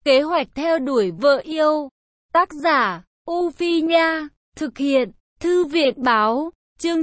Kế hoạch theo đuổi vợ yêu. Tác giả, U Phi Nha. Thực hiện, Thư viện Báo. Chương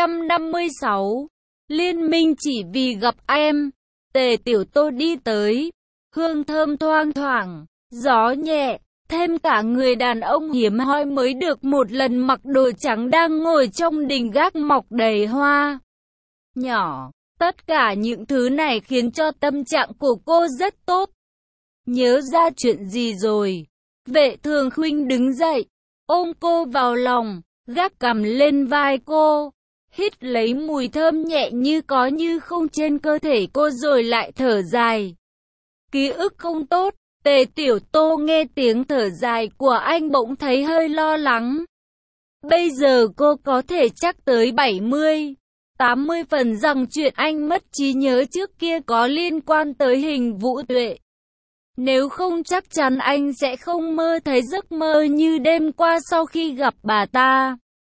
956. Liên minh chỉ vì gặp em. Tề Tiểu Tô đi tới. Hương thơm thoang thoảng, gió nhẹ. Thêm cả người đàn ông hiếm hoi mới được một lần mặc đồ trắng đang ngồi trong đình gác mọc đầy hoa nhỏ. Tất cả những thứ này khiến cho tâm trạng của cô rất tốt. Nhớ ra chuyện gì rồi? Vệ Thường Khuynh đứng dậy, ôm cô vào lòng, gác cằm lên vai cô, hít lấy mùi thơm nhẹ như có như không trên cơ thể cô rồi lại thở dài. Ký ức không tốt. Tề Tiểu Tô nghe tiếng thở dài của anh bỗng thấy hơi lo lắng. Bây giờ cô có thể chắc tới 70-80 phần rằng chuyện anh mất trí nhớ trước kia có liên quan tới Hình Vũ Tuệ. Nếu không chắc chắn anh sẽ không mơ thấy giấc mơ như đêm qua sau khi gặp bà ta.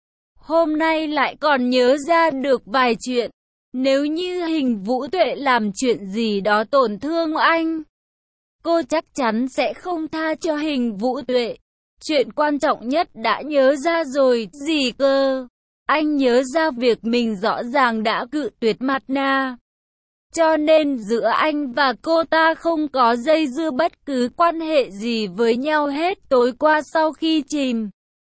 Hôm nay lại còn nhớ ra được vài chuyện. Nếu như Hình Vũ Tuệ làm chuyện gì đó tổn thương anh, cô chắc chắn sẽ không tha cho Hình Vũ Tuệ. Chuyện quan trọng nhất đã nhớ ra rồi, gì cơ? Anh nhớ ra việc mình rõ ràng đã cự tuyệt Mạt Na. Cho nên giữa anh và cô ta không có dây dưa bất cứ quan hệ gì với nhau hết. Tối qua sau khi chìm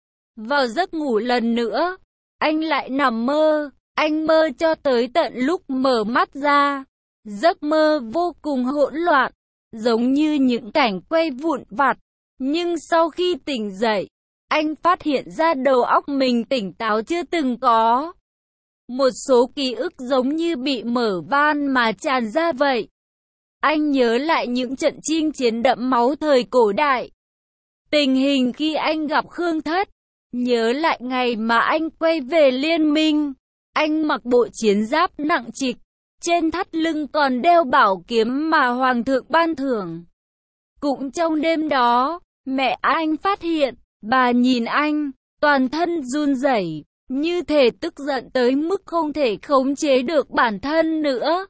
vào giấc ngủ lần nữa, anh lại nằm mơ. Anh mơ cho tới tận lúc mở mắt ra. Giấc mơ vô cùng hỗn loạn, giống như những cảnh quay vụn vặt. Nhưng sau khi tỉnh dậy, anh phát hiện ra đầu óc mình tỉnh táo chưa từng có. Một số ký ức giống như bị mở van mà tràn ra vậy. Anh nhớ lại những trận chinh chiến đẫm máu thời cổ đại. Tình hình khi anh gặp Khương Thất. Nhớ lại ngày mà anh quay về liên minh. Anh mặc bộ chiến giáp nặng trịch. Trên thắt lưng còn đeo bảo kiếm mà Hoàng thượng ban thưởng. Cũng trong đêm đó, mẹ anh phát hiện, bà nhìn anh, toàn thân run rẩy, như thể tức giận tới mức không thể khống chế được bản thân nữa.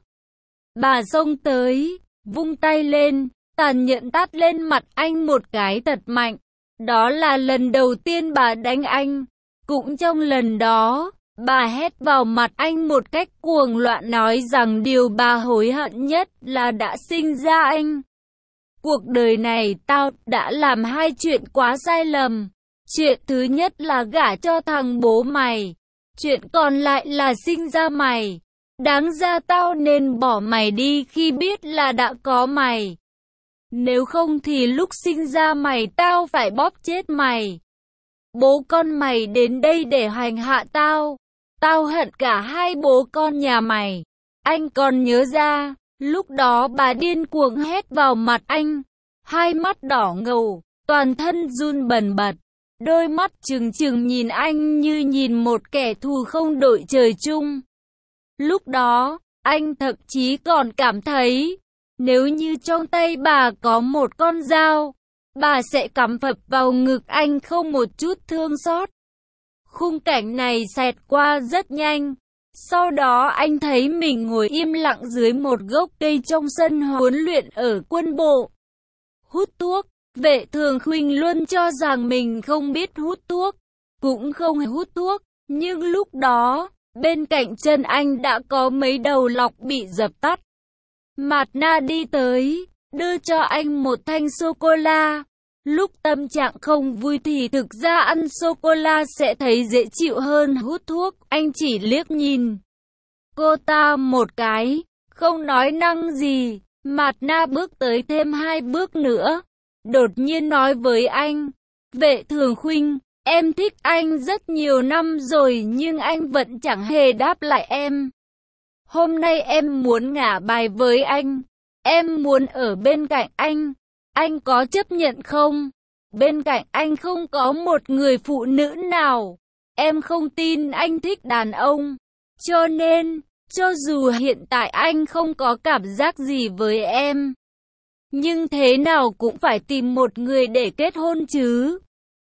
Bà xông tới, vung tay lên, tàn nhẫn tát lên mặt anh một cái thật mạnh. Đó là lần đầu tiên bà đánh anh. Cũng trong lần đó, bà hét vào mặt anh một cách cuồng loạn, nói rằng điều bà hối hận nhất là đã sinh ra anh. Cuộc đời này tao đã làm hai chuyện quá sai lầm. Chuyện thứ nhất là gả cho thằng bố mày. Chuyện còn lại là sinh ra mày. Đáng ra tao nên bỏ mày đi khi biết là đã có mày. Nếu không thì lúc sinh ra mày tao phải bóp chết mày. Bố con mày đến đây để hành hạ tao. Tao hận cả hai bố con nhà mày. Anh còn nhớ ra, lúc đó bà điên cuồng hét vào mặt anh. Hai mắt đỏ ngầu, toàn thân run bần bật. Đôi mắt trừng trừng nhìn anh như nhìn một kẻ thù không đội trời chung. Lúc đó, anh thậm chí còn cảm thấy, nếu như trong tay bà có một con dao, bà sẽ cắm phập vào ngực anh không một chút thương xót. Khung cảnh này xẹt qua rất nhanh. Sau đó anh thấy mình ngồi im lặng dưới một gốc cây trong sân huấn luyện ở quân bộ. Hút thuốc. Vệ Thường Khuynh luôn cho rằng mình không biết hút thuốc, cũng không hút thuốc. Nhưng lúc đó, bên cạnh chân anh đã có mấy đầu lọc bị dập tắt. Mạt Na đi tới, đưa cho anh một thanh sô-cô-la. Lúc tâm trạng không vui thì thực ra ăn sô-cô-la sẽ thấy dễ chịu hơn hút thuốc. Anh chỉ liếc nhìn cô ta một cái, không nói năng gì. Mạt Na bước tới thêm 2 bước nữa, đột nhiên nói với anh, Vệ Thường Khuynh, em thích anh rất nhiều năm rồi nhưng anh vẫn chẳng hề đáp lại em. Hôm nay em muốn ngả bài với anh, em muốn ở bên cạnh anh có chấp nhận không? Bên cạnh anh không có một người phụ nữ nào, em không tin anh thích đàn ông. Cho nên, cho dù hiện tại anh không có cảm giác gì với em, nhưng thế nào cũng phải tìm một người để kết hôn chứ.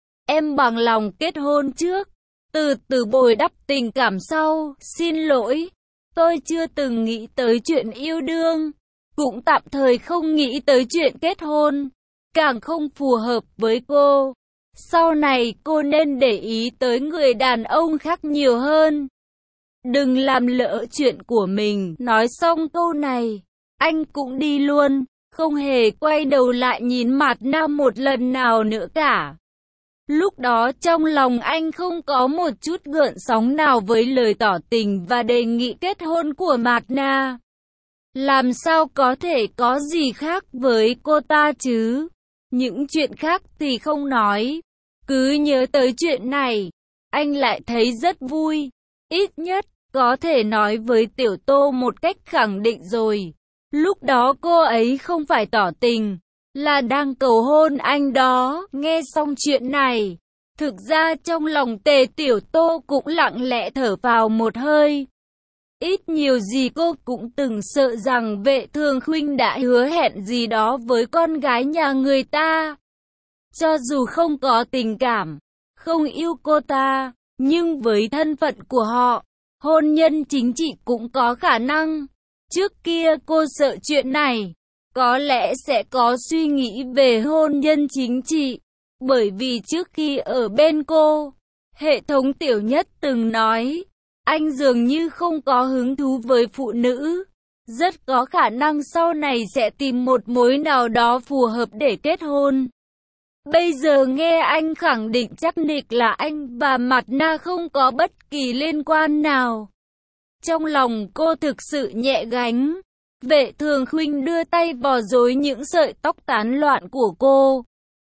Em bằng lòng kết hôn trước, từ từ bồi đắp tình cảm sau. Xin lỗi, tôi chưa từng nghĩ tới chuyện yêu đương, cũng tạm thời không nghĩ tới chuyện kết hôn. càng không phù hợp với cô. Sau này cô nên để ý tới người đàn ông khác nhiều hơn. Đừng làm lỡ chuyện của mình. Nói xong câu này, anh cũng đi luôn, không hề quay đầu lại nhìn Mạt Na một lần nào nữa cả. Lúc đó trong lòng anh không có một chút gợn sóng nào với lời tỏ tình và đề nghị kết hôn của Mạt Na. Làm sao có thể có gì khác với cô ta chứ? Những chuyện khác thì không nói. Cứ nhớ tới chuyện này, anh lại thấy rất vui. Ít nhất, có thể nói với Tiểu Tô một cách khẳng định rồi. Lúc đó cô ấy không phải tỏ tình, là đang cầu hôn anh đó. Nghe xong chuyện này, thực ra trong lòng Tề Tiểu Tô cũng lặng lẽ thở vào một hơi. Ít nhiều gì cô cũng từng sợ rằng Vệ Thường Khuynh đã hứa hẹn gì đó với con gái nhà người ta. Cho dù không có tình cảm, không yêu cô ta, nhưng với thân phận của họ, hôn nhân chính trị cũng có khả năng. Trước kia cô sợ chuyện này, có lẽ sẽ có suy nghĩ về hôn nhân chính trị. Bởi vì trước khi ở bên cô, hệ thống Tiểu Nhất từng nói, anh dường như không có hứng thú với phụ nữ. Rất có khả năng sau này sẽ tìm một mối nào đó phù hợp để kết hôn. Bây giờ nghe anh khẳng định chắc nịch là anh và Mạt Na không có bất kỳ liên quan nào. Trong lòng cô thực sự nhẹ gánh. Vệ Thường Khuynh đưa tay vò rối những sợi tóc tán loạn của cô.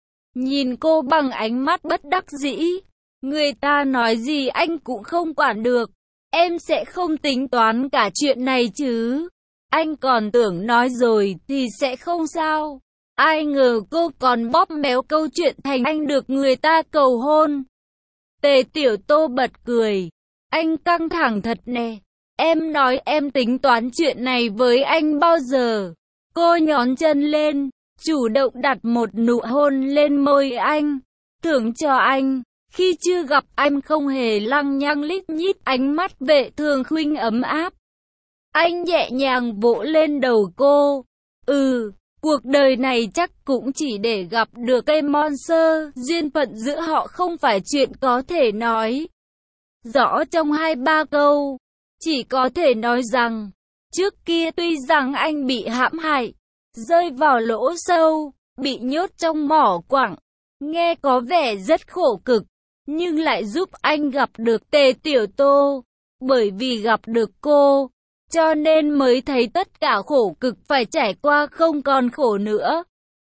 Nhìn cô bằng ánh mắt bất đắc dĩ. Người ta nói gì anh cũng không quản được. Em sẽ không tính toán cả chuyện này chứ. Anh còn tưởng nói rồi thì sẽ không sao. Ai ngờ cô còn bóp méo câu chuyện thành anh được người ta cầu hôn. Tề Tiểu Tô bật cười. Anh căng thẳng thật nè. Em nói em tính toán chuyện này với anh bao giờ? Cô nhón chân lên, chủ động đặt một nụ hôn lên môi anh. Thưởng cho anh. Khi chưa gặp anh không hề lăng nhăng lít nhít, ánh mắt Vệ Thường Khuynh ấm áp. Anh nhẹ nhàng vỗ lên đầu cô. Cuộc đời này chắc cũng chỉ để gặp được cây monster, duyên phận giữa họ không phải chuyện có thể nói rõ trong 2-3 câu. Chỉ có thể nói rằng, trước kia tuy rằng anh bị hãm hại, rơi vào lỗ sâu, bị nhốt trong mỏ quặng, nghe có vẻ rất khổ cực, nhưng lại giúp anh gặp được Tề Tiểu Tô. Bởi vì gặp được cô, cho nên mới thấy tất cả khổ cực phải trải qua không còn khổ nữa.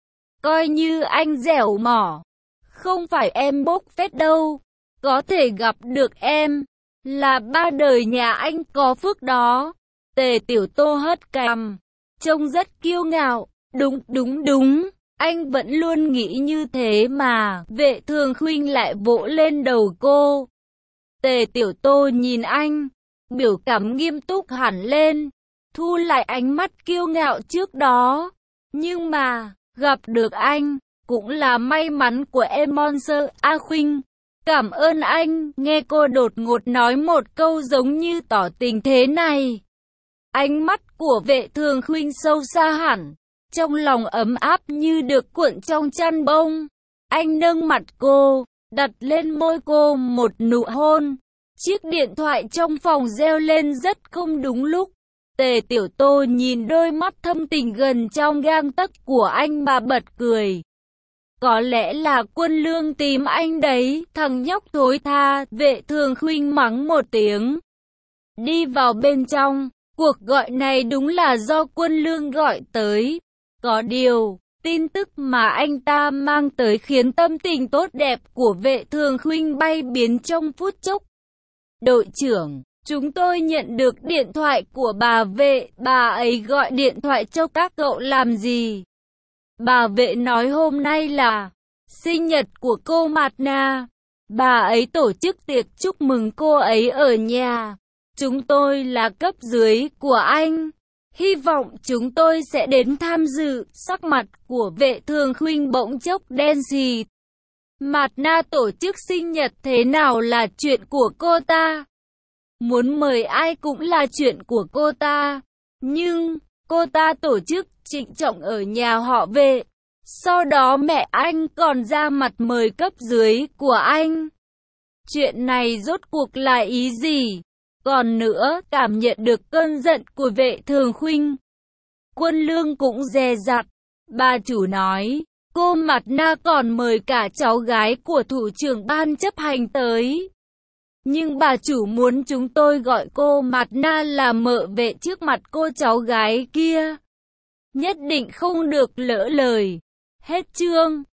Coi như anh dẻo mỏ, không phải em bốc phét đâu, có thể gặp được em, là ba đời nhà anh có phước đó. Tề Tiểu Tô hất cằm, trông rất kiêu ngạo. Đúng, anh vẫn luôn nghĩ như thế mà. Vệ Thường Khuynh lại vỗ lên đầu cô. Tề Tiểu Tô nhìn anh, biểu cảm nghiêm túc hẳn lên, thu lại ánh mắt kiêu ngạo trước đó. Nhưng mà, gặp được anh, cũng là may mắn của em Monster. A Khuynh, cảm ơn anh. Nghe cô đột ngột nói một câu giống như tỏ tình thế này, ánh mắt của Vệ Thường Khuynh sâu xa hẳn, trong lòng ấm áp như được cuộn trong chăn bông. Anh nâng mặt cô, đặt lên môi cô một nụ hôn. Chiếc điện thoại trong phòng reo lên rất không đúng lúc. Tề Tiểu Tô nhìn đôi mắt thâm tình gần trong gang tấc của anh mà bật cười. Có lẽ là Quân Lương tìm anh đấy, thằng nhóc thối tha. Vệ Thường Khuynh mắng một tiếng, đi vào bên trong. Cuộc gọi này đúng là do Quân Lương gọi tới. Có điều, tin tức mà anh ta mang tới khiến tâm tình tốt đẹp của Vệ Thường Khuynh bay biến trong phút chốc. Đội trưởng, chúng tôi nhận được điện thoại của bà Vệ, bà ấy gọi điện thoại cho các cậu làm gì? Bà Vệ nói hôm nay là sinh nhật của cô Mạt Na. Bà ấy tổ chức tiệc chúc mừng cô ấy ở nhà. Chúng tôi là cấp dưới của anh. Hy vọng chúng tôi sẽ đến tham dự. Sắc mặt của Vệ Thường Khuynh bỗng chốc đen xì. Mạt Na tổ chức sinh nhật thế nào là chuyện của cô ta. Muốn mời ai cũng là chuyện của cô ta. Nhưng, cô ta tổ chức trịnh trọng ở nhà họ Vệ. Sau đó mẹ anh còn ra mặt mời cấp dưới của anh. Chuyện này rốt cuộc là ý gì? Còn nữa, cảm nhận được cơn giận của Vệ Thường Khuynh, Quân Lương cũng dè dặt. Bà chủ nói, cô Mặt Na còn mời cả cháu gái của thủ trưởng ban chấp hành tới. Nhưng bà chủ muốn chúng tôi gọi cô Mặt Na là mợ Vệ trước mặt cô cháu gái kia. Nhất định không được lỡ lời. Hết chương.